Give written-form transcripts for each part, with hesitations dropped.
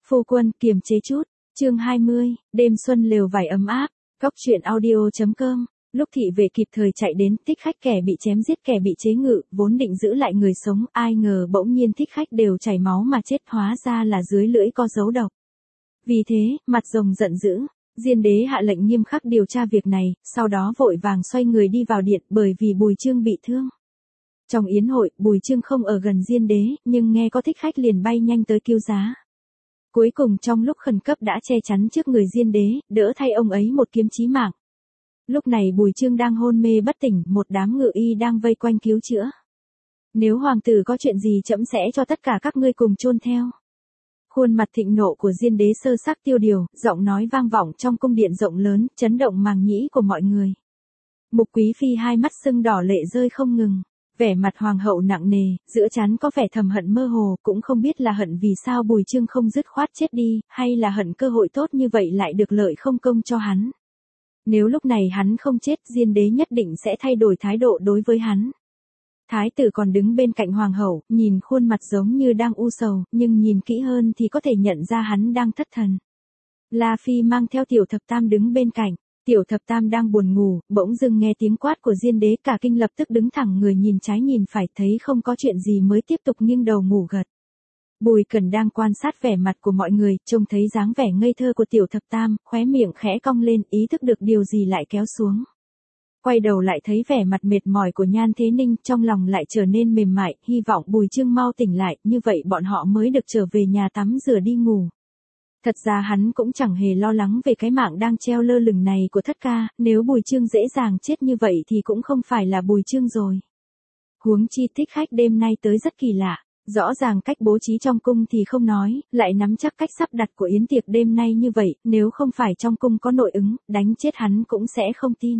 Phu quân, kiềm chế chút. Chương 20, đêm xuân lều vải ấm áp. Góc truyện audio.com. Lúc thị vệ kịp thời chạy đến, thích khách kẻ bị chém giết kẻ bị chế ngự, vốn định giữ lại người sống, ai ngờ bỗng nhiên thích khách đều chảy máu mà chết, hóa ra là dưới lưỡi có dấu độc. Vì thế, mặt rồng giận dữ, Diên đế hạ lệnh nghiêm khắc điều tra việc này, sau đó vội vàng xoay người đi vào điện bởi vì Bùi Chương bị thương. Trong yến hội, Bùi Chương không ở gần Diên đế, nhưng nghe có thích khách liền bay nhanh tới cứu giá. Cuối cùng trong lúc khẩn cấp đã che chắn trước người Diên đế, đỡ thay ông ấy một kiếm chí mạng. Lúc này Bùi Chương đang hôn mê bất tỉnh, một đám ngự y đang vây quanh cứu chữa. Nếu hoàng tử có chuyện gì trẫm sẽ cho tất cả các ngươi cùng chôn theo. Khuôn mặt thịnh nộ của Diên đế sơ xác tiêu điều, giọng nói vang vọng trong cung điện rộng lớn, chấn động màng nhĩ của mọi người. Mục Quý Phi hai mắt sưng đỏ lệ rơi không ngừng. Vẻ mặt hoàng hậu nặng nề, giữa trán có vẻ thầm hận mơ hồ, cũng không biết là hận vì sao Bùi Chương không dứt khoát chết đi, hay là hận cơ hội tốt như vậy lại được lợi không công cho hắn. Nếu lúc này hắn không chết, Diên đế nhất định sẽ thay đổi thái độ đối với hắn. Thái tử còn đứng bên cạnh hoàng hậu, nhìn khuôn mặt giống như đang u sầu, nhưng nhìn kỹ hơn thì có thể nhận ra hắn đang thất thần. La Phi mang theo Tiểu Thập Tam đứng bên cạnh. Tiểu Thập Tam đang buồn ngủ, bỗng dưng nghe tiếng quát của Diên đế, cả kinh lập tức đứng thẳng người, nhìn trái nhìn phải, thấy không có chuyện gì mới tiếp tục nghiêng đầu ngủ gật. Bùi Cẩn đang quan sát vẻ mặt của mọi người, trông thấy dáng vẻ ngây thơ của Tiểu Thập Tam, khóe miệng khẽ cong lên, ý thức được điều gì lại kéo xuống. Quay đầu lại thấy vẻ mặt mệt mỏi của Nhan Thế Ninh, trong lòng lại trở nên mềm mại, hy vọng Bùi Chương mau tỉnh lại, như vậy bọn họ mới được trở về nhà tắm rửa đi ngủ. Thật ra hắn cũng chẳng hề lo lắng về cái mạng đang treo lơ lửng này của thất ca, nếu Bùi Chương dễ dàng chết như vậy thì cũng không phải là Bùi Chương rồi. Huống chi thích khách đêm nay tới rất kỳ lạ, rõ ràng cách bố trí trong cung thì không nói, lại nắm chắc cách sắp đặt của yến tiệc đêm nay như vậy, nếu không phải trong cung có nội ứng, đánh chết hắn cũng sẽ không tin.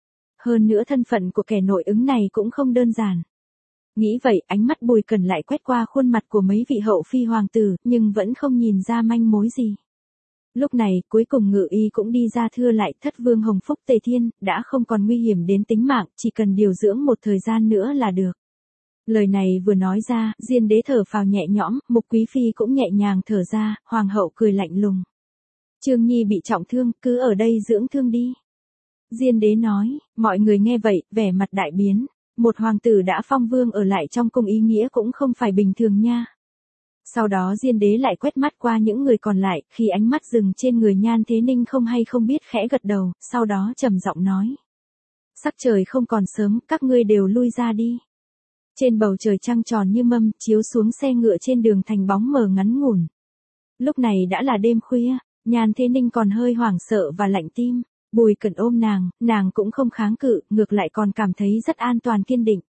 Hơn nữa thân phận của kẻ nội ứng này cũng không đơn giản. Nghĩ vậy, ánh mắt Bùi Cẩn lại quét qua khuôn mặt của mấy vị hậu phi hoàng tử, nhưng vẫn không nhìn ra manh mối gì. Lúc này, cuối cùng ngự y cũng đi ra thưa lại, thất vương Hồng Phúc Tề Thiên, đã không còn nguy hiểm đến tính mạng, chỉ cần điều dưỡng một thời gian nữa là được. Lời này vừa nói ra, Diên đế thở phào nhẹ nhõm, Mục Quý Phi cũng nhẹ nhàng thở ra, hoàng hậu cười lạnh lùng. Trương Nhi bị trọng thương, cứ ở đây dưỡng thương đi. Diên đế nói, mọi người nghe vậy, vẻ mặt đại biến. Một hoàng tử đã phong vương ở lại trong cung ý nghĩa cũng không phải bình thường nha. Sau đó Diên đế lại quét mắt qua những người còn lại, khi ánh mắt dừng trên người Nhan Thế Ninh không hay không biết khẽ gật đầu, sau đó trầm giọng nói. Sắc trời không còn sớm, các ngươi đều lui ra đi. Trên bầu trời trăng tròn như mâm, chiếu xuống xe ngựa trên đường thành bóng mờ ngắn ngủn. Lúc này đã là đêm khuya, Nhan Thế Ninh còn hơi hoảng sợ và lạnh tim. Bùi Cẩn ôm nàng cũng không kháng cự, ngược lại còn cảm thấy rất an toàn kiên định.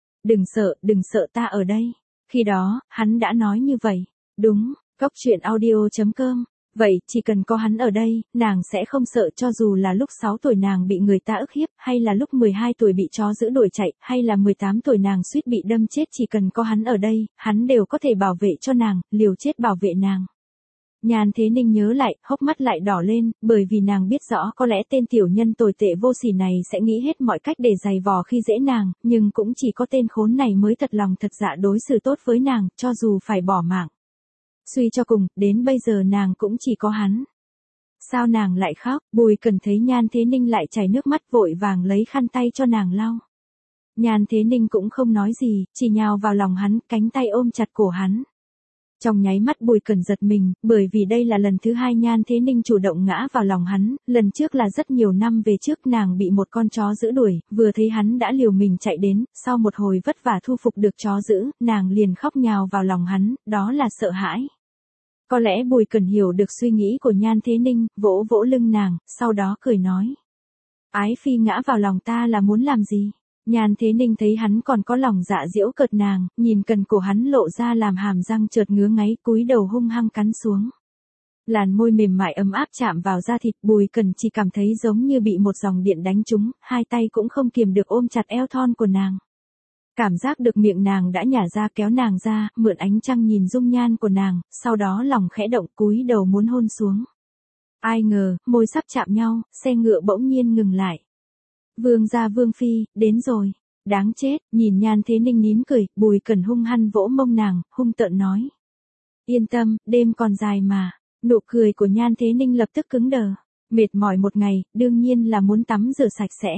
Đừng sợ ta ở đây. Khi đó, hắn đã nói như vậy. Đúng, góc truyện audio.com. Vậy, chỉ cần có hắn ở đây, nàng sẽ không sợ, cho dù là lúc 6 tuổi nàng bị người ta ức hiếp, hay là lúc 12 tuổi bị chó giữ đuổi chạy, hay là 18 tuổi nàng suýt bị đâm chết, chỉ cần có hắn ở đây, hắn đều có thể bảo vệ cho nàng, liều chết bảo vệ nàng. Nhan Thế Ninh nhớ lại, hốc mắt lại đỏ lên, bởi vì nàng biết rõ có lẽ tên tiểu nhân tồi tệ vô sỉ này sẽ nghĩ hết mọi cách để giày vò khi dễ nàng, nhưng cũng chỉ có tên khốn này mới thật lòng thật dạ đối xử tốt với nàng, cho dù phải bỏ mạng. Suy cho cùng, đến bây giờ nàng cũng chỉ có hắn. Sao nàng lại khóc? Bùi Cẩn thấy Nhan Thế Ninh lại chảy nước mắt, vội vàng lấy khăn tay cho nàng lau. Nhan Thế Ninh cũng không nói gì, chỉ nhào vào lòng hắn, cánh tay ôm chặt cổ hắn. Trong nháy mắt Bùi Cẩn giật mình, bởi vì đây là lần thứ 2 Nhan Thế Ninh chủ động ngã vào lòng hắn, lần trước là rất nhiều năm về trước nàng bị một con chó giữ đuổi, vừa thấy hắn đã liều mình chạy đến, sau một hồi vất vả thu phục được chó giữ, nàng liền khóc nhào vào lòng hắn, đó là sợ hãi. Có lẽ Bùi Cẩn hiểu được suy nghĩ của Nhan Thế Ninh, vỗ vỗ lưng nàng, sau đó cười nói. Ái phi ngã vào lòng ta là muốn làm gì? Nhan Thế Ninh thấy hắn còn có lòng dạ giễu cợt nàng, nhìn cần cổ hắn lộ ra làm hàm răng chợt ngứa ngáy, cúi đầu hung hăng cắn xuống. Làn môi mềm mại ấm áp chạm vào da thịt, Bùi Cẩn chỉ cảm thấy giống như bị một dòng điện đánh trúng, hai tay cũng không kiềm được ôm chặt eo thon của nàng. Cảm giác được miệng nàng đã nhả ra, kéo nàng ra, mượn ánh trăng nhìn dung nhan của nàng, sau đó lòng khẽ động, cúi đầu muốn hôn xuống. Ai ngờ, môi sắp chạm nhau, xe ngựa bỗng nhiên ngừng lại. Vương gia Vương phi, đến rồi. Đáng chết, nhìn Nhan Thế Ninh nín cười, Bùi Cẩn hung hăng vỗ mông nàng, hung tợn nói. Yên tâm, đêm còn dài mà. Nụ cười của Nhan Thế Ninh lập tức cứng đờ. Mệt mỏi một ngày, đương nhiên là muốn tắm rửa sạch sẽ.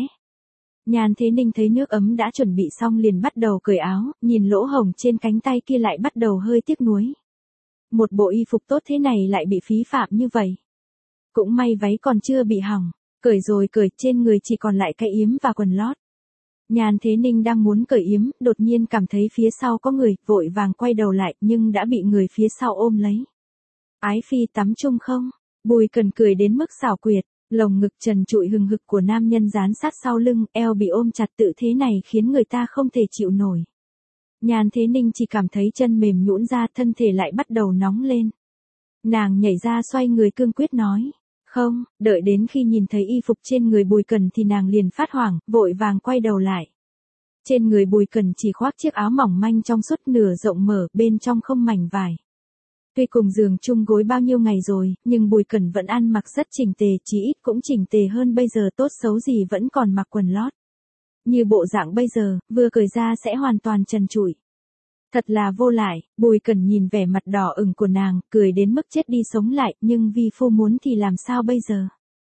Nhan Thế Ninh thấy nước ấm đã chuẩn bị xong liền bắt đầu cởi áo, nhìn lỗ hổng trên cánh tay kia lại bắt đầu hơi tiếc nuối. Một bộ y phục tốt thế này lại bị phí phạm như vậy. Cũng may váy còn chưa bị hỏng, cởi rồi cởi, trên người chỉ còn lại cái yếm và quần lót. Nhan Thế Ninh đang muốn cởi yếm, đột nhiên cảm thấy phía sau có người, vội vàng quay đầu lại nhưng đã bị người phía sau ôm lấy. Ái phi tắm chung không? Bùi Cần cười đến mức xảo quyệt, lồng ngực trần trụi hừng hực của nam nhân dán sát sau lưng, eo bị ôm chặt tự thế này khiến người ta không thể chịu nổi. Nhan Thế Ninh chỉ cảm thấy chân mềm nhũn ra, thân thể lại bắt đầu nóng lên. Nàng nhảy ra xoay người cương quyết nói. Không, đợi đến khi nhìn thấy y phục trên người Bùi Cần thì nàng liền phát hoảng, vội vàng quay đầu lại. Trên người Bùi Cần chỉ khoác chiếc áo mỏng manh trong suốt nửa rộng mở, bên trong không mảnh vải. Tuy cùng giường chung gối bao nhiêu ngày rồi, nhưng Bùi Cần vẫn ăn mặc rất chỉnh tề, chí ít cũng chỉnh tề hơn bây giờ, tốt xấu gì vẫn còn mặc quần lót. Như bộ dạng bây giờ, vừa cởi ra sẽ hoàn toàn trần trụi. Thật là vô lại. Bùi Cần nhìn vẻ mặt đỏ ửng của nàng, cười đến mức chết đi sống lại, nhưng vi phu muốn thì làm sao bây giờ?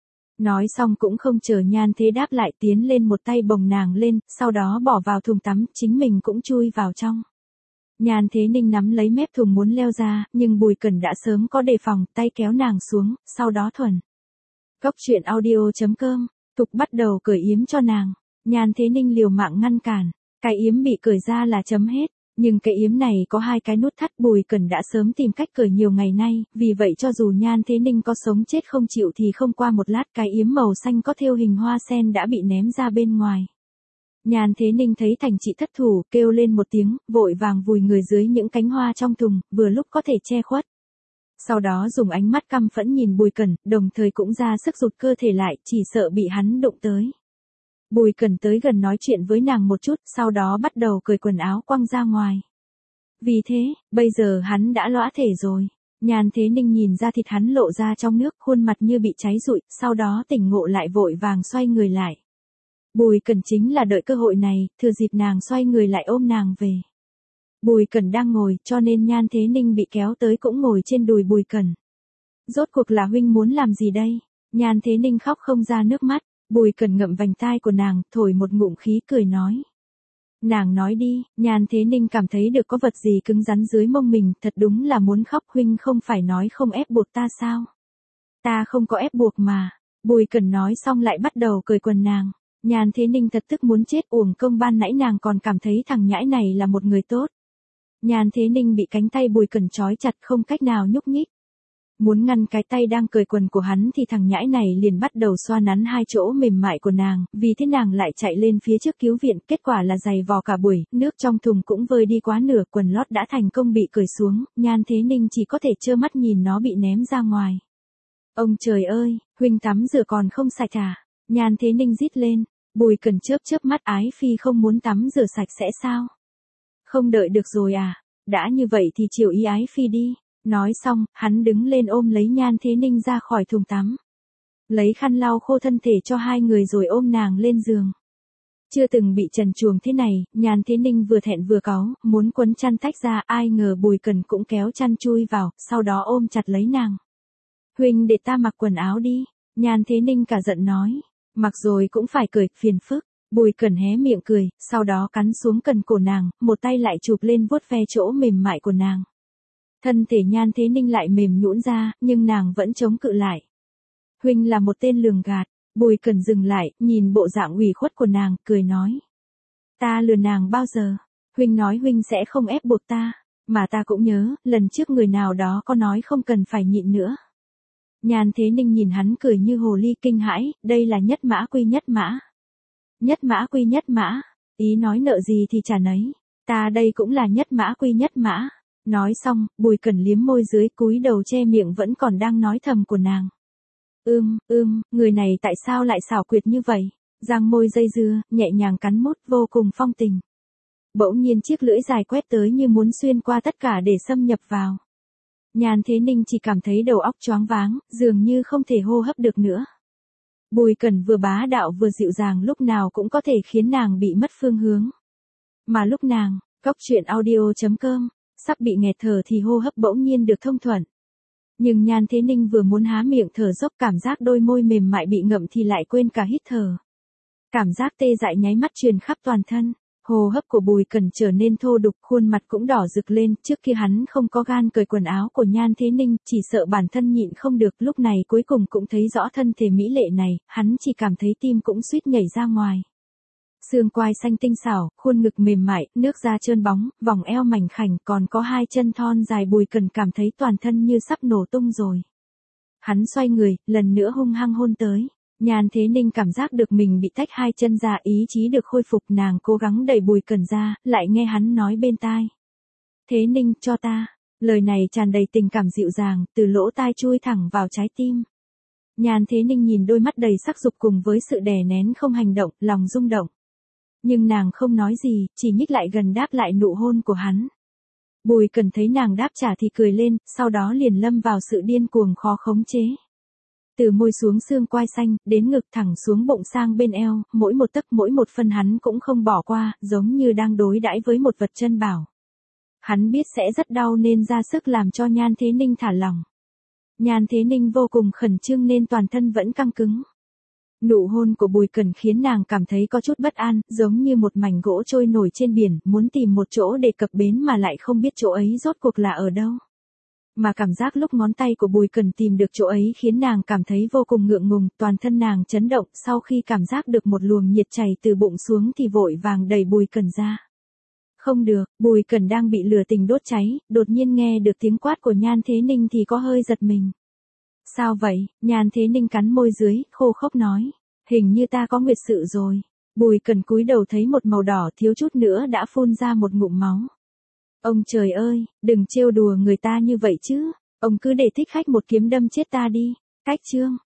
Nói xong cũng không chờ Nhan Thế đáp lại, tiến lên một tay bồng nàng lên, sau đó bỏ vào thùng tắm, chính mình cũng chui vào trong. Nhan Thế Ninh nắm lấy mép thùng muốn leo ra, nhưng Bùi Cần đã sớm có đề phòng, tay kéo nàng xuống, sau đó thuần. Cốc truyện audio.com, Tục bắt đầu cởi yếm cho nàng. Nhan Thế Ninh liều mạng ngăn cản, cái yếm bị cởi ra là chấm hết. Nhưng cái yếm này có hai cái nút thắt, Bùi Cần đã sớm tìm cách cởi nhiều ngày nay, vì vậy cho dù Nhan Thế Ninh có sống chết không chịu thì không qua một lát cái yếm màu xanh có thêu hình hoa sen đã bị ném ra bên ngoài. Nhan Thế Ninh thấy thành chị thất thủ, kêu lên một tiếng, vội vàng vùi người dưới những cánh hoa trong thùng, vừa lúc có thể che khuất. Sau đó dùng ánh mắt căm phẫn nhìn Bùi Cần, đồng thời cũng ra sức rụt cơ thể lại, chỉ sợ bị hắn đụng tới. Bùi Cần tới gần nói chuyện với nàng một chút, sau đó bắt đầu cởi quần áo quăng ra ngoài. Vì thế, bây giờ hắn đã lõa thể rồi. Nhan Thế Ninh nhìn ra thịt hắn lộ ra trong nước, khuôn mặt như bị cháy rụi, sau đó tỉnh ngộ lại vội vàng xoay người lại. Bùi Cần chính là đợi cơ hội này, thừa dịp nàng xoay người lại ôm nàng về. Bùi Cần đang ngồi, cho nên Nhan Thế Ninh bị kéo tới cũng ngồi trên đùi Bùi Cần. Rốt cuộc là huynh muốn làm gì đây? Nhan Thế Ninh khóc không ra nước mắt. Bùi Cần ngậm vành tai của nàng, thổi một ngụm khí cười nói. Nàng nói đi. Nhan Thế Ninh cảm thấy được có vật gì cứng rắn dưới mông mình, thật đúng là muốn khóc. Huynh không phải nói không ép buộc ta sao? Ta không có ép buộc mà. Bùi Cần nói xong lại bắt đầu cởi quần nàng. Nhan Thế Ninh thật tức muốn chết, uổng công ban nãy nàng còn cảm thấy thằng nhãi này là một người tốt. Nhan Thế Ninh bị cánh tay Bùi Cần trói chặt không cách nào nhúc nhích. Muốn ngăn cái tay đang cởi quần của hắn thì thằng nhãi này liền bắt đầu xoa nắn hai chỗ mềm mại của nàng, vì thế nàng lại chạy lên phía trước cứu viện, kết quả là giày vò cả buổi, nước trong thùng cũng vơi đi quá nửa, quần lót đã thành công bị cởi xuống, Nhan Thế Ninh chỉ có thể trơ mắt nhìn nó bị ném ra ngoài. Ông trời ơi, huynh tắm rửa còn không sạch à? Nhan Thế Ninh rít lên. Bùi Cần chớp chớp mắt, Ái phi không muốn tắm rửa sạch sẽ sao? Không đợi được rồi à? Đã như vậy thì chiều ý Ái phi đi. Nói xong, hắn đứng lên ôm lấy Nhan Thế Ninh ra khỏi thùng tắm. Lấy khăn lau khô thân thể cho hai người rồi ôm nàng lên giường. Chưa từng bị trần truồng thế này, Nhan Thế Ninh vừa thẹn vừa cáu, muốn quấn chăn tách ra, ai ngờ Bùi Cần cũng kéo chăn chui vào, sau đó ôm chặt lấy nàng. Huynh để ta mặc quần áo đi. Nhan Thế Ninh cả giận nói. Mặc rồi cũng phải cởi, phiền phức. Bùi Cần hé miệng cười, sau đó cắn xuống cần cổ nàng, một tay lại chụp lên vuốt ve chỗ mềm mại của nàng. Thân thể Nhan Thế Ninh lại mềm nhũn ra, nhưng nàng vẫn chống cự lại. Huynh là một tên lường gạt. Bùi Cần dừng lại, nhìn bộ dạng ủy khuất của nàng, cười nói. Ta lừa nàng bao giờ? Huynh nói huynh sẽ không ép buộc ta. Mà ta cũng nhớ, lần trước người nào đó có nói không cần phải nhịn nữa. Nhan Thế Ninh nhìn hắn cười như hồ ly, kinh hãi, đây là nhất mã quy nhất mã. Nhất mã quy nhất mã, ý nói nợ gì thì trả nấy. Ta đây cũng là nhất mã quy nhất mã. Nói xong, Bùi Cần liếm môi dưới, cúi đầu che miệng vẫn còn đang nói thầm của nàng. Người này tại sao lại xảo quyệt như vậy? Giang môi dây dưa, nhẹ nhàng cắn mút, vô cùng phong tình. Bỗng nhiên chiếc lưỡi dài quét tới như muốn xuyên qua tất cả để xâm nhập vào. Nhan Thế Ninh chỉ cảm thấy đầu óc choáng váng, dường như không thể hô hấp được nữa. Bùi Cần vừa bá đạo vừa dịu dàng, lúc nào cũng có thể khiến nàng bị mất phương hướng. Mà lúc nàng, Cốc truyện audio.com, sắp bị nghẹt thở thì hô hấp bỗng nhiên được thông thuận. Nhưng Nhan Thế Ninh vừa muốn há miệng thở dốc, cảm giác đôi môi mềm mại bị ngậm thì lại quên cả hít thở. Cảm giác tê dại nháy mắt truyền khắp toàn thân. Hô hấp của Bùi Cẩn trở nên thô đục, khuôn mặt cũng đỏ rực lên, trước kia hắn không có gan cởi quần áo của Nhan Thế Ninh, chỉ sợ bản thân nhịn không được, lúc này cuối cùng cũng thấy rõ thân thể mỹ lệ này, hắn chỉ cảm thấy tim cũng suýt nhảy ra ngoài. Xương quai xanh tinh xảo, khuôn ngực mềm mại, nước da trơn bóng, vòng eo mảnh khảnh, còn có hai chân thon dài, Bùi Cẩn cảm thấy toàn thân như sắp nổ tung rồi. Hắn xoay người, lần nữa hung hăng hôn tới. Nhan Thế Ninh cảm giác được mình bị tách hai chân ra, ý chí được khôi phục, nàng cố gắng đẩy Bùi Cẩn ra, lại nghe hắn nói bên tai. Thế Ninh, cho ta. Lời này tràn đầy tình cảm dịu dàng, từ lỗ tai chui thẳng vào trái tim. Nhan Thế Ninh nhìn đôi mắt đầy sắc dục cùng với sự đè nén không hành động, lòng rung động. Nhưng nàng không nói gì, chỉ nhích lại gần đáp lại nụ hôn của hắn. Bùi Cẩn thấy nàng đáp trả thì cười lên, sau đó liền lâm vào sự điên cuồng khó khống chế. Từ môi xuống xương quai xanh, đến ngực thẳng xuống bụng sang bên eo, mỗi một tấc mỗi một phân hắn cũng không bỏ qua, giống như đang đối đãi với một vật chân bảo. Hắn biết sẽ rất đau nên ra sức làm cho Nhan Thế Ninh thả lỏng. Nhan Thế Ninh vô cùng khẩn trương nên toàn thân vẫn căng cứng. Nụ hôn của Bùi Cẩn khiến nàng cảm thấy có chút bất an, giống như một mảnh gỗ trôi nổi trên biển, muốn tìm một chỗ để cập bến mà lại không biết chỗ ấy rốt cuộc là ở đâu. Mà cảm giác lúc ngón tay của Bùi Cẩn tìm được chỗ ấy khiến nàng cảm thấy vô cùng ngượng ngùng, toàn thân nàng chấn động, sau khi cảm giác được một luồng nhiệt chảy từ bụng xuống thì vội vàng đẩy Bùi Cẩn ra. Không được, Bùi Cẩn đang bị lửa tình đốt cháy, đột nhiên nghe được tiếng quát của Nhan Thế Ninh thì có hơi giật mình. Sao vậy? Nhan Thế Ninh cắn môi dưới, khô khốc nói. Hình như ta có nguyệt sự rồi. Bùi Cẩn cúi đầu thấy một màu đỏ thiếu chút nữa đã phun ra một ngụm máu. Ông trời ơi, đừng trêu đùa người ta như vậy chứ. Ông cứ để thích khách một kiếm đâm chết ta đi. Cách chương.